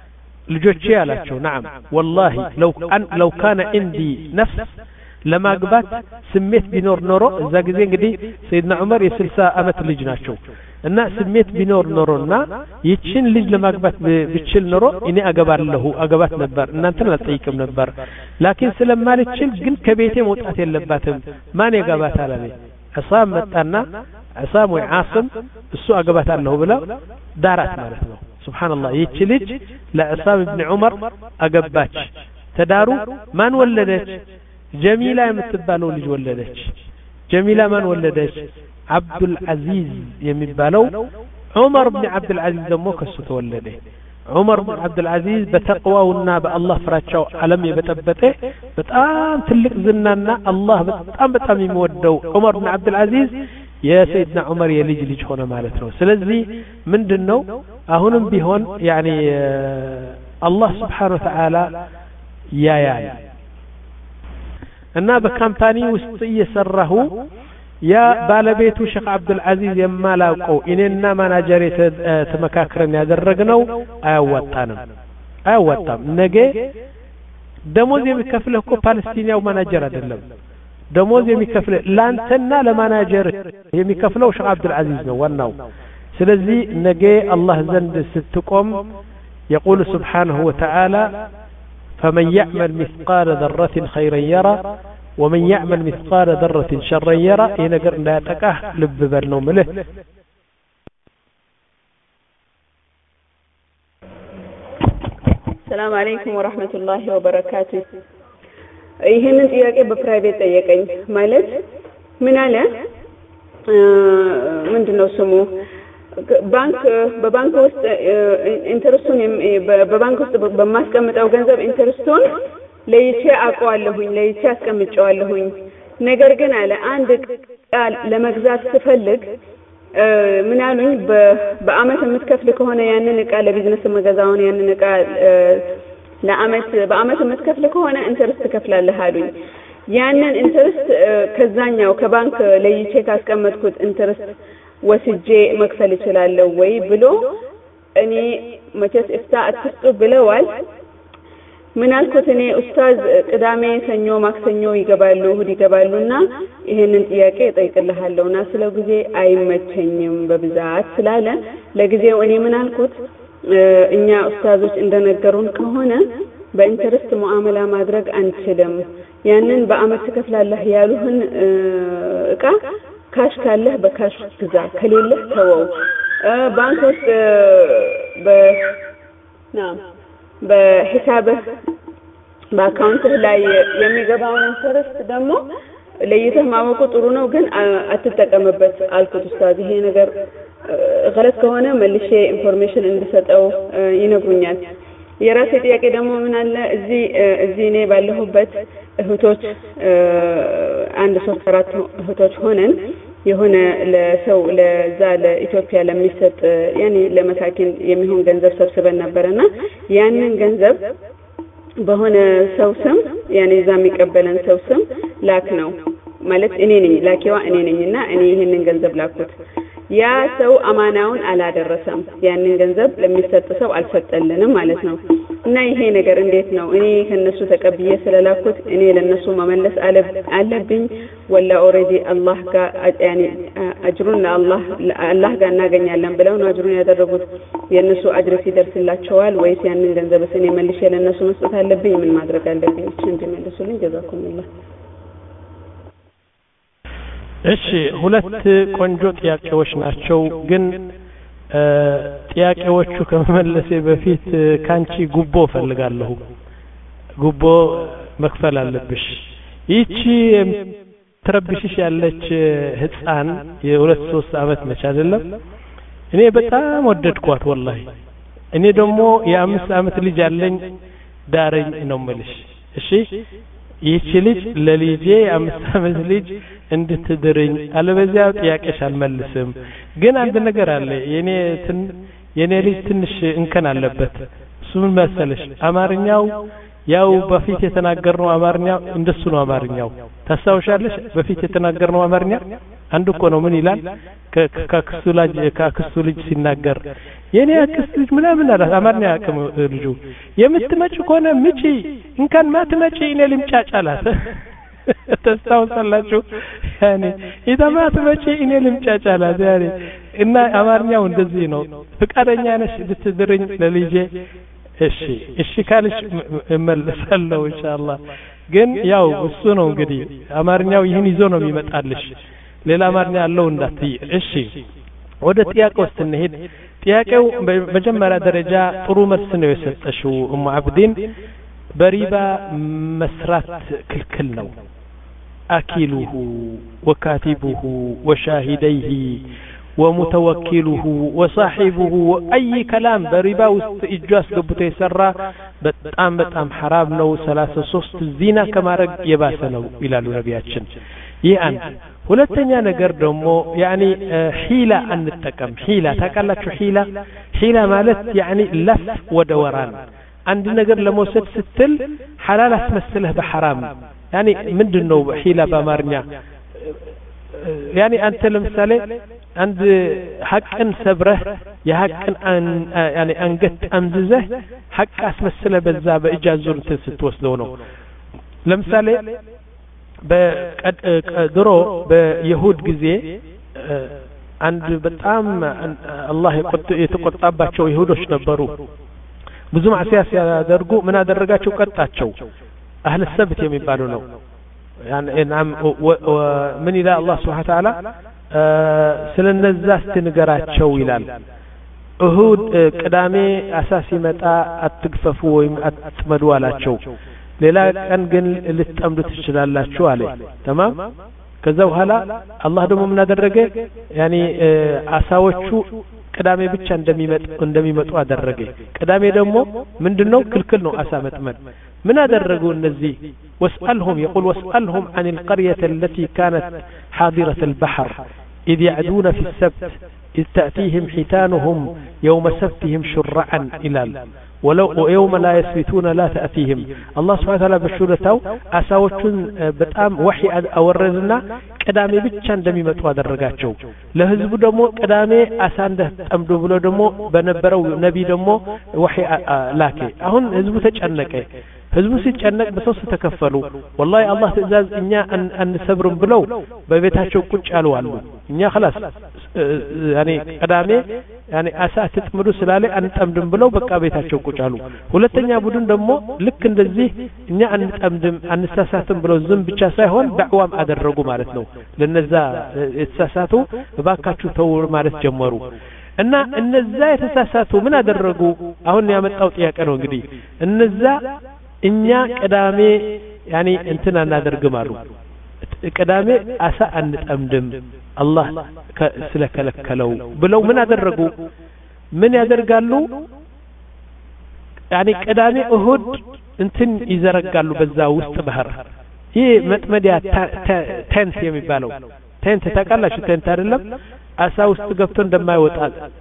ልጆቼ ያላቸው نعم والله لو أن لو كان عندي نفس ለማግባት ስሜት ቢኖር ኖሮ እዛ ጊዜ እንግዲህ ሰይድና ዑመር የስልሳ አመት ልጅ ናቸው እና ስሜት ቢኖር ኖሮና ይችን ልጅ ለማግባት ብችል ኖሮ እኔ አገባለሁ አገባት ነበር እናንተን አልጠይቅም ነበር። ላኪን ስለማልችል ግን ከቤቴ መውጣት የለባትም ማን ያገባታል አለ። ዒሳም መጣና ዒሳም ወይ ዓስም እሱ አገባታለሁ ብላ ዳራት ማለት ነው። ሱብሃንአላህ ይህች ልጅ ለዒሳም ኢብኑ ዑመር አገባች። ተዳሩ ማን ወለደች? ጀሚላ የምትባለው ልጅ ወለደች። ጀሚላ ማን ወለደች? አብዱል አዚዝ የሚባለው ዑመር ኢብኑ አብዱል አዚዝ ደግሞ ከሱ ተወለደ። ዑመር ኢብኑ አብዱል አዚዝ በተቅዋውና በአላህ ፍራቻው ዓለም የበጠበጠ በጣም ትልቅ ዝናና አላህ በጣም በጣም የሚወደው ዑመር ኢብኑ አብዱል አዚዝ የሰይድና ዑመር የልጅ ልጅ ሆነ ማለት ነው። ስለዚህ ምንድነው አሁንም ቢሆን ያኒ አላህ Subhanahu Wa Ta'ala ያያል እና በካምፓኒ ውስጥ እየሰራሁ ያ ባለቤቱ ሼክ አብዱል አዚዝ የማላውቀው እኔና ማናጀር ተመካክረን ያደረግነው አያዋጣንም አያዋጣም። ነገ ደሞዝ የሚከፍለው እኮ ፓለስቲኒያው ማናጀር አይደለም። ደሞዝ የሚከፍለው ላንተና ለማናጀር የሚከፍለው ሼክ አብዱል አዚዝ ነው ዋናው። ስለዚህ ነገ አላህ ዘንድ ስትቆም يقول سبحانه وتعالى فمن يعمل مثقال ذرة خيرا يرى ومن يعمل مثقال ذرة شرا يرى إن قر لا تكاه لب برنو مله. السلام عليكم ورحمة الله وبركاته. ይሄንን ጥያቄ በፕራይቬት ጠየቀኝ ማለት ምን አለ ምንድነው ስሙ ባንክ በባንክ ውስጥ ኢንተረስቱን በባንክ ውስጥ በማስቀምጠው ገንዘብ ኢንተረስቱን ለይቼ አውቀዋለሁኝ ለይቼ አስቀምጨዋለሁኝ። ነገር ግን አለ አንድ ቃል ለመግዛት ስፈልግ ምን አሉኝ በአመት የምትከፍል ከሆነ ያንን እቃ ለቢዝነስ መገዛውን ያንን እቃ ለአመት በአመት የምትከፍል ከሆነ ኢንተረስት ትከፍላለህ አሉኝ ያንን ኢንተረስት ከዛኛው ከባንክ ለይቼ ካስቀመጥኩት ኢንተረስት ወስጄ መክፈል እችላለሁ ወይ ብሎ እኔ መቼስ እስታ አትስጡ ብለዋል ምን አልኩት እኔ ኡስታዝ ቅዳሜ ሰኞ ማክሰኞ ይገባሉ እሁድ ይገባሉና ይሄንን ጥያቄ እጠይቅልሃለሁና ስለ ጊዜ አይመቸኝም በብዛት ስላለ ለጊዜው እኔ ምን አልኩት እኛ ኡስታዞች እንደነገሩን ከሆነ በኢንተረስት ሙአመላ ማድረግ አንችልም ያንን በአመት ትከፍላለህ ያሉህን እቃ ካሽ ካለህ በካሽ ግዛ ከሌለህ ተወው ባንክ ውስጥ በ ናም በሂሳብህ በአካውንትህ ላይ የሚገባውን ኢንተረስት ደግሞ ለይተህ ማወቁ ጥሩ ነው ግን አትጠቀምበት አልኩት ኡስታዝ ይሄ ነገር غلط ከሆነ መልሼ ኢንፎርሜሽን እንድሰጠው ይነግሩኛል የራሴ ጥያቄ ደግሞ ምን አለ እዚህ እዚህ እኔ ባለሁበት እህቶች አንድ ሶስት አራት እህቶች ሆነን የሆነ ለሰው ለዛ ለኢትዮጵያ ለሚሰጥ ያኔ ለመሳኪን የሚሆን ገንዘብ ሰብስበን ነበርና ያንን ገንዘብ በሆነ ሰው ስም ያኔ ዛ የሚቀበለን ሰው ስም ላክ ነው ማለት እኔ ነኝ ላኪዋ እኔ ነኝና እኔ ይሄንን ገንዘብ ላኩት ያ ሰው አማናውን አላደረሰም ያንን ገንዘብ ለሚሰጥ ሰው አልሰጠልንም ማለት ነው እና ይሄ ነገር እንዴት ነው እኔ ከነሱ ተቀብዬ ስለላኩት እኔ ለነሱ መመለስ አለብኝ ወላ ኦሬዲ አላህ ጋር ያኔ አጅሩን ለአላህ አላህ ጋር እናገኛለን ብለው ነው አጅሩን ያደረጉት የነሱ አጅር ሲደርስላቸዋል ወይስ ያንን ገንዘብ እኔ መልሼ ለነሱ መስጠት አለብኝ ምን ማድረግ አለብኝ እሺ እንደመለሱልኝ ጀዛኩሙላህ እሺ ሁለት ቆንጆ ጥያቄዎች ናቸው ግን ጥያቄዎቹ ከመመለሴ በፊት ካንቺ ጉቦ ፈልጋለሁ ጉቦ መክፈል አለብሽ ይቺ ትረብሽሽ ያለች ህፃን የሁለት ሶስት አመት ነች አይደለም እኔ በጣም ወደድኳት ወላሂ እኔ ደግሞ የአምስት አመት ልጅ አለኝ ዳረኝ ነው መልሽ እሺ ይህች ልጅ ለልጄ አምስት አመት ልጅ እንድትድርኝ አለበዚያ ጥያቄሽ አልመልስም ግን አንድ ነገር አለ የኔ ትን የኔ ልጅ ትንሽ እንከን አለበት እሱ ምን መሰለሽ አማርኛው ያው በፊት የተናገርነው አማርኛ እንደሱ ነው አማርኛው ታስታውሻለሽ በፊት የተናገርነው አማርኛ አንድ እኮ ነው ምን ይላል ከክሱ ልጅ ከክሱ ልጅ ሲናገር የኔ አክስት ልጅ ምናምን አለ አማርኛ ያቀም ልጁ የምትመጭ ከሆነ ምጪ እንኳን ማትመጪ እኔ ልምጫጫላት ተስታውሳላችሁ ያኔ ኢዳማትመጪ እኔ ልምጫጫላት ያኔ እና አማርኛው እንደዚህ ነው ፍቃደኛ ነሽ ልትድርኝ ለልጄ እሺ እሺ ካልሽ እመለሳለሁ ኢንሻአላህ ግን ያው እሱ ነው እንግዲህ አማርኛው ይሄን ይዞ ነው የሚመጣልሽ ሌላ አማርኛ አለው እንዳትይ እሺ ወደ ጥያቄው ስንሄድ ጥያቄው በመጀመሪያ ደረጃ ጥሩ መልስ ነው የሰጠሽው ኡሙ አብዲን በሪባ መስራት ክልክል ነው አኪሉሁ ወካቲቡሁ ወሻሂደይሂ ومتوكله وصاحبه أي كلام بربا واستئجاس قبته يسرى بتام بتام حرام نو ثلاثة صوست الزنا كما رق يباسنو إلى النبياتشن يعني ሁለተኛ ነገር ደግሞ يعني حيلة أن نتكم حيلة تاكلت حيلة حيلة مالت يعني لف ودوران عند ነገር ለመውሰድ ስትል حلال አስመስለህ በሐራም يعني ምንድነው حيلة በአማርኛ يعني أنت ለምሳሌ عند حقن سبره يحقن أن يعني أنجت أمززه حق أسمسله بزا بإجازة ستوصله ነው ለምሳሌ በድሮ በይሁድ ጊዜ አንድ በጣም አላህ የተቆጣባቸው ይሁዶች ነበሩ ብዙ ማዕሲያ ሲያደርጉ ምን አደረጋቸው ቀጣቸው አህለ ሰብት የሚባሉ ነው يعني نعم من إلى الله سبحانه وتعالى ስለነዛ ስትንገራቸው ይላል እሁድ ቅዳሜ አሳሲ መጣ አትግፈፉ ወይም አትመዱ አላቸው ሌላ ቀን ግን ልትጠምዱ ትችላላችሁ አለ تمام ከዛ በኋላ አላህ ደግሞ ምን አደረገ ያኒ አሳዎቹ ቅዳሜ ብቻ እንደሚመጡ እንደሚመጡ አደረገ ቅዳሜ ደግሞ ምንድነው ክልክል ነው አሳ መጥመድ من أدرجوا النزي واسألهم يقول واسألهم عن القرية التي كانت حاضرة البحر إذ يعدون في السبت إذ تأتيهم حيتانهم يوم سبتهم شرعا إلى ولو يوم لا يسبتون لا تأتيهم الله سبحانه وتعالى بشورتاو أساوچون በጣም ወህይ አወረድና ቅዳሜ ብቻ እንደሚመጡ አደረጋቸው ለህዝቡ ደግሞ ቅዳሜ አሳ እንደተጠምዱ ብሎ ደግሞ በነበረው ነቢ ደግሞ ወህይ ላከ አሁን ህዝቡ ተጨነቀ ህዝቡ ሲጨነቅ በሶስት ተከፈሉ والله الله ትእዛዝ እኛ አንሰብርም ብለው በቤታቸው ቁጭ ያሉ አሉ እኛ خلاص يعني ቅዳሜ يعني አሳ ተጥምዱ ስላለ አንጠምድም ብለው በቃ ቤታቸው ቁጭ አሉ ሁለተኛ ቡድን ደግሞ ልክ እንደዚህ እኛ አንጠምድም አንሳሳትም ብለው ዝም ብቻ ሳይሆን ዳዕዋም አደረጉ ማለት ነው ለነዛ የተሳሳቱ ባካችሁ ተው ማለት ጀመሩ እና እነዛ የተሳሳቱ ምን አደረጉ አሁን ያመጣው ጥያቄ ነው እንግዲህ እነዛ እኛ ቅዳሜ يعني እንትና እናደርግም አሉ ቅዳሜ አሳ አንጠምድም አላህ ስለከለከለው ብለው ምን አደረጉ ምን ያደርጋሉ يعني ቅዳሜ እሁድ እንትን ይዘረጋሉ በዛ ውስጥ ባህር ይሄ መጥመዲያ ቴንት የሚባለው ቴንት ታውቃላችሁ ቴንት አይደለም አሳ ውስጥ ገብቶ እንደማይወጣ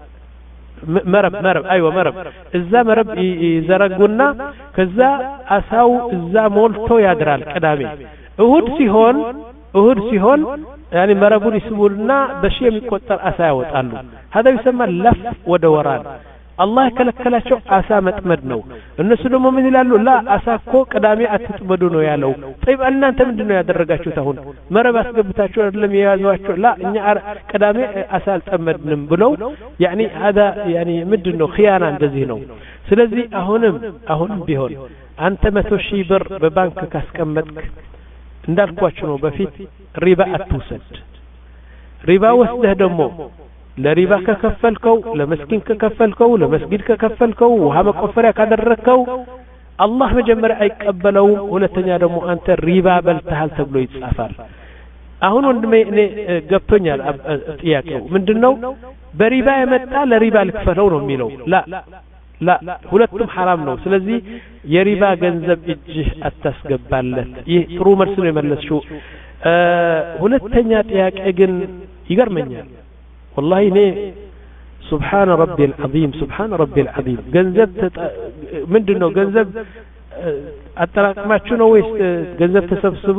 መረብ መረብ አይዋ መረብ እዛ መረብ ይዘረጉና ከዛ አሳው እዛ ሞልቶ ያድራል ቅዳሜ እሁድ ሲሆን እሁድ ሲሆን يعني መረቡን ይስቡልና በሺ የሚቆጠር አሳ ያወጣሉ هذا يسمى لف ودوران الله ከለከላቸው አሳ መጥመድ ነው እነሱ ደግሞ ምን ይላሉ ላ አሳ እኮ ቅዳሜ አትጥመዱ ነው ያለው طيب እናንተ ምንድነው ያደረጋችሁት አሁን መረብ አስገብታችሁ አይደለም የያዟችሁ ላ እኛ ቅዳሜ አሳ አልጠመድንም ብለው يعني هذا يعني ምንድነው ኺያና እንደዚህ ነው ስለዚህ አሁንም አሁንም ቢሆን አንተ መቶ ሺህ ብር በባንክ ካስቀመጥክ እንዳልኳችሁ ነው በፊት ሪባ አትውሰድ ሪባ ወስደህ ደግሞ ለሪባ ከከፈልከው ለመስኪን ከከፈልከው ለመስጊድ ከከፈልከው ውሃ መቆፈሪያ ካደረከው አላህ መጀመሪያ አይቀበለው ሁለተኛ ደግሞ አንተ ሪባ በልተሃል ተብሎ ይጻፋል አሁን ወንድሜ እኔ ገብቶኛል ጥያቄው ምንድነው በሪባ የመጣ ለሪባ ልክፈለው ነው የሚለው ላ لا ሁለቱም حرام ነው ስለዚህ የሪባ ገንዘብ እጅህ አታስገባለት ይህ ጥሩ መልስ ነው የመለስሽው ሁለተኛ ጥያቄ ግን ይገርመኛል والله እኔ سبحان ربي العظيم سبحان ربي العظيم ገንዘብ ምንድነው ገንዘብ አጠራቅማችሁ ነው ወይስ ገንዘብ ተሰብስቦ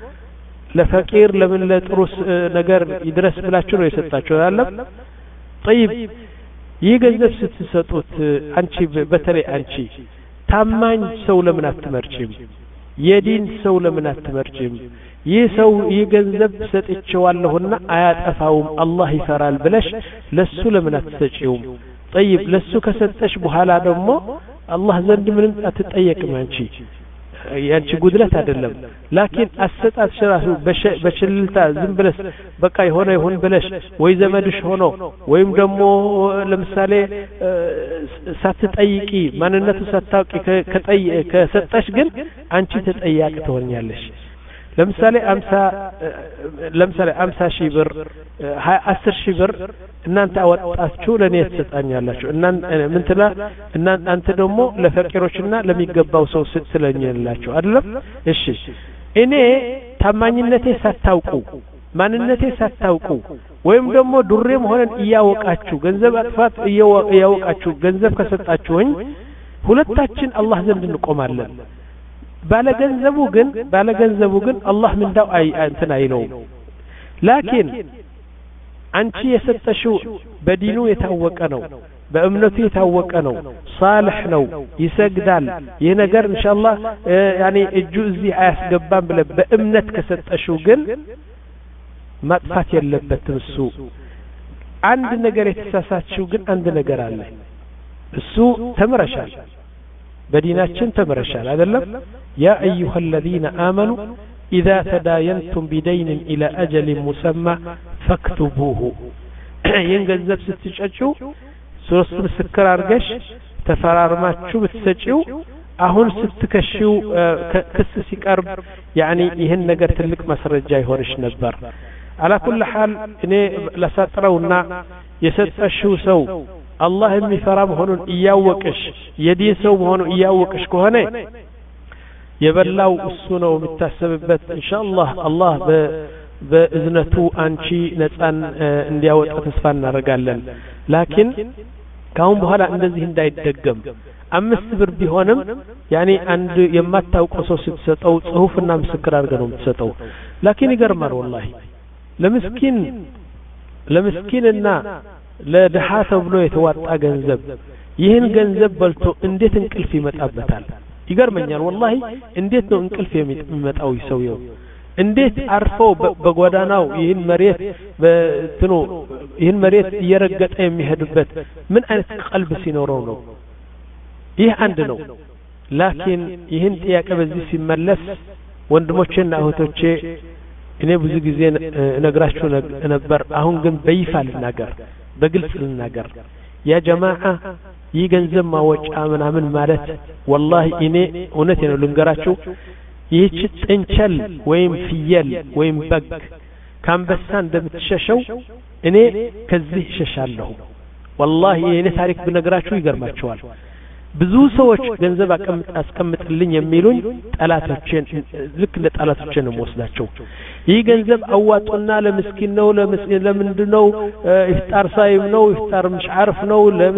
ለፈቂር ለምን ለጥሩስ ነገር ይድረስ ብላችሁ ነው የሰጣችሁ አይደል طيب ይህ ገንዘብ ስትሰጡት አንቺ በተለይ አንቺ ታማኝ ሰው ለምን አትመርጭም የዲን ሰው ለምን አትመርጭም ይህ ሰው ይህ ገንዘብ ሰጥቼዋለሁና አያጠፋውም አላህ ይፈራል ብለሽ ለሱ ለምን አትሰጪውም طيب ለሱ ከሰጠሽ በኋላ ደግሞ አላህ ዘንድ ምንም አትጠየቅም አንቺ ያንቺ ጉድለት አይደለም ላኪን አሰጣት ሸራሱ በሽልታ ዝም ብለሽ በቃ የሆነ ይሁን ብለሽ ወይ ዘመድሽ ሆኖ ወይም ደግሞ ለምሳሌ ሳትጠይቂ ማንነቱ ሳታውቂ ከጠይ ከሰጠሽ ግን አንቺ ተጠያቂ ትሆኛለሽ ለምሳሌ አምሳ ለምሳሌ አምሳ ሺህ ብር አስር ሺህ ብር እናንተ አወጣችሁ ለኔ ተሰጣኛላችሁ እናንተ ምን ትላ እናንተ ደግሞ ለፈቂሮችና ለሚገባው ሰው ስትለኛላችሁ አይደለም እሺ እኔ ታማኝነቴ ሳታውቁ ማንነቴ ሳታውቁ ወይም ደግሞ ዱሬም ሆነን እያወቃችሁ ገንዘብ አጥፋት እያወቃችሁ ገንዘብ ከሰጣችሁኝ ሁለታችን አላህ ዘንድ እንቆማለን ባለ ገንዘቡ ግን ባለ ገንዘቡ ግን አላህ ምንዳው አይ እንትን አይለው ላኪን አንቺ የሰጠሽው በዲኑ የታወቀ ነው በእምነቱ የታወቀ ነው صالح ነው ይሰግዳል ይህ ነገር ኢንሻአላህ ያኒ እጁ እዚህ አያስገባም ብለ በእምነት ከሰጠሽው ግን ማጥፋት የለበትም እሱ አንድ ነገር የተሳሳችው ግን አንድ ነገር አለ እሱ ተምረሻል بديناتشن تمرشال هذا يا أيها الذين آمنوا إذا تداينتم بدين إلى أجل مسمى فاكتبوه ينجزب ستشأشو سورة السكر أرقش تفرار ما تشو بتسجو أهون ستكشو كسسي كرب يعني يهن نقرت لك مسر الجاي هورش نبر على كل حال إني لساترونا يستشو سو الله የሚፈራ መሆኑን እያወቅሽ የዲን ሰው መሆኑን እያወቅሽ ከሆነ የበላው እሱ ነው የሚታሰብበት ኢንሻአላህ አላህ በእዝነቱ አንቺ ነፃን እንዲያወጣ ተስፋ እናደርጋለን ላኪን ካሁን በኋላ እንደዚህ እንዳይደገም አምስት ብር ቢሆንም ያኔ አንድ የማታውቀው ሰው ስትሰጠው ጽሁፍና ምስክር አድርገህ ነው የምትሰጠው ላኪን ይገርማል والله ለምስኪን ለምስኪንና ለድሃ ተብሎ የተዋጣ ገንዘብ ይህን ገንዘብ በልቶ እንዴት እንቅልፍ ይመጣበታል ይገርመኛል والله እንዴት ነው እንቅልፍ የሚመጣው ሰውየው እንዴት አርፈው በጓዳናው ይህን መሬት በትኑ ይህን መሬት እየረገጠ የሚሄድበት ምን አይነት ቀልብ ሲኖረው ነው ይህ አንድ ነው ላኪን ይህን ጥያቄ በዚህ ሲመለስ ወንድሞቼና እህቶቼ እኔ ብዙ ጊዜ ነግራችሁ ነበር አሁን ግን በይፋ ልናገር በግልጽ ልናገር ያ ጀማዓ ይህ ገንዘብ ማወጫ ምናምን ማለት والله እኔ እውነቴ ነው ልንገራችሁ ይህች ጥንቸል ወይም ፍየል ወይም በግ ካንበሳ እንደምትሸሸው እኔ ከዚህ ሸሻለሁ والله የኔ ታሪክ ብነግራችሁ ይገርማችኋል ብዙ ሰዎች ገንዘብ አስቀምጥልኝ የሚሉኝ ጠላቶችን ልክ ለጠላቶችን ነው ወስዳቸው ይህ ገንዘብ አዋጡና ለምስኪን ነው ለምንድነው ኢፍጣር ሳይም ነው ኢፍጣር مش عارف ነው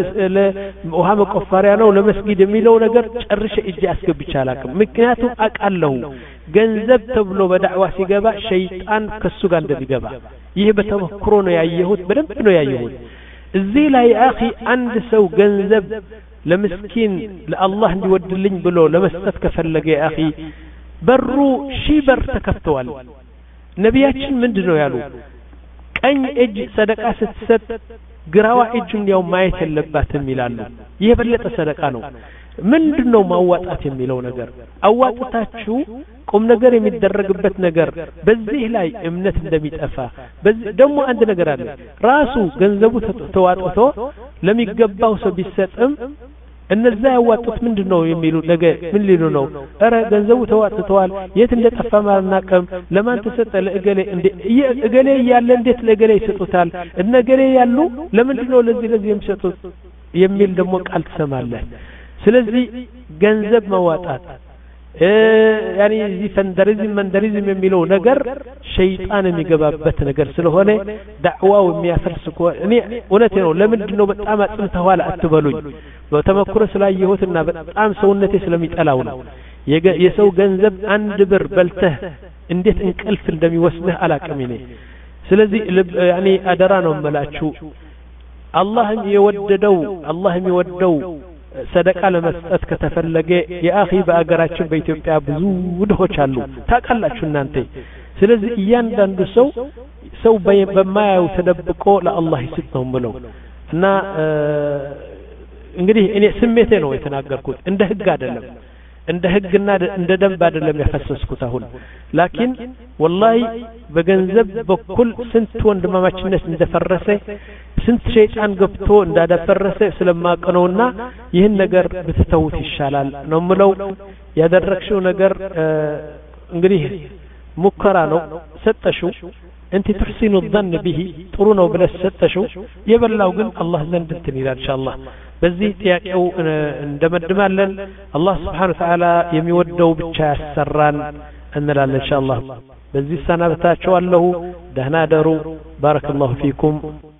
ለውሃ መቆፈሪያ ነው ለመስጊድ የሚለው ነገር ጨርሼ እጄ አስገብቻለሁ ምክንያቱም አቃለው ገንዘብ ተብሎ በዳዕዋ ሲገባ ሸይጣን ከሱ ጋር እንደሚገባ ይሄ በተመክሮ ነው ያየሁት በደንብ ነው ያየሁት እዚህ ላይ አኺ አንድ ሰው ገንዘብ ለምስኪን ለአላህ እንዲወድልኝ ብሎ ለመስጠት ከፈለገ አኺ በሩ ሺበር ተከፍተዋል ነቢያችን ምንድነው ያሉ ቀኝ እጅ ሰደቃ ስትሰጥ ግራዋ እጁን ያው ማየት የለባትም ይላሉ ይሄ በለጠ ሰደቃ ነው ምንድነው ማዋጣት የሚለው ነገር አዋጣታችሁ ቁም ነገር የሚደረግበት ነገር በዚህ ላይ እምነት እንደሚጠፋ በዚህ ደግሞ አንድ ነገር አለ ራሱ ገንዘቡ ተዋጥቶ ለሚገባው ሰው ቢሰጥም እነዛ ያዋጡት ምንድነው የሚሉ ነገር ምን ሊሉ ነው አረ ገንዘቡ ተዋጥቷል የት እንደጠፋ ማናቀም ለማን ተሰጠ ለእገሌ እንደ እገሌ ያለ እንዴት ለእገሌ ይሰጡታል እነገሌ ያሉ ለምንድነው ለዚህ ለዚህ የሚሰጡት የሚል ደግሞ ቃል ተሰማለህ ስለዚህ ገንዘብ ማዋጣት ያኒ እዚህ ፈንደሪዝም መንደሪዝም የሚለው ነገር ሸይጣን የሚገባበት ነገር ስለሆነ ዳዕዋው የሚያፈርስ እኔ እውነቴ ነው ለምንድነው በጣም አጥምተዋል አትበሉኝ በተመክሮ ስላየሁትና በጣም ሰውነቴ ስለሚጠላው ነው የሰው ገንዘብ አንድ ብር በልተህ እንዴት እንቅልፍ እንደሚወስድህ አላቀም እኔ ስለዚህ ያኒ አደራ ነው መላችሁ አላህም የወደደው አላህም የወደው ሰደቃ ለመስጠት ከተፈለገ የአኺ በአገራችን በኢትዮጵያ ብዙ ድሆች አሉ ታቃላችሁ እናንተ ስለዚህ እያንዳንዱ ሰው ሰው በማያው ተደብቆ ለአላህ ይስጥ ነው ምለው እና እንግዲህ እኔ ስሜቴ ነው የተናገርኩት እንደ ህግ አይደለም እንደ ህግና እንደ ደንብ አይደለም ያፈሰስኩት አሁን ላኪን والله በገንዘብ በኩል ስንት ወንድማማችነት እንደፈረሰ ስንት ሸይጣን ገብቶ እንዳደፈረሰ ስለማቀነውና ይህን ነገር ብትተውት ይሻላል ነው ምለው ያደረክሽው ነገር እንግዲህ ሙከራ ነው ሰጠሽው انت تحسن الظن به ጥሩ ነው ብለሽ ሰጠሽው የበላው ግን አላህ ዘንድ እንትን ይላል ኢንሻአላህ በዚህ ጥያቄው እንደመድማለን አላህ Subhanahu Wa Ta'ala የሚወደው ብቻ ያሰራን እንላለን ኢንሻአላህ በዚህ ሰናበታችሁ አለሁ ደህና ደሩ ባረከላሁ ፊኩም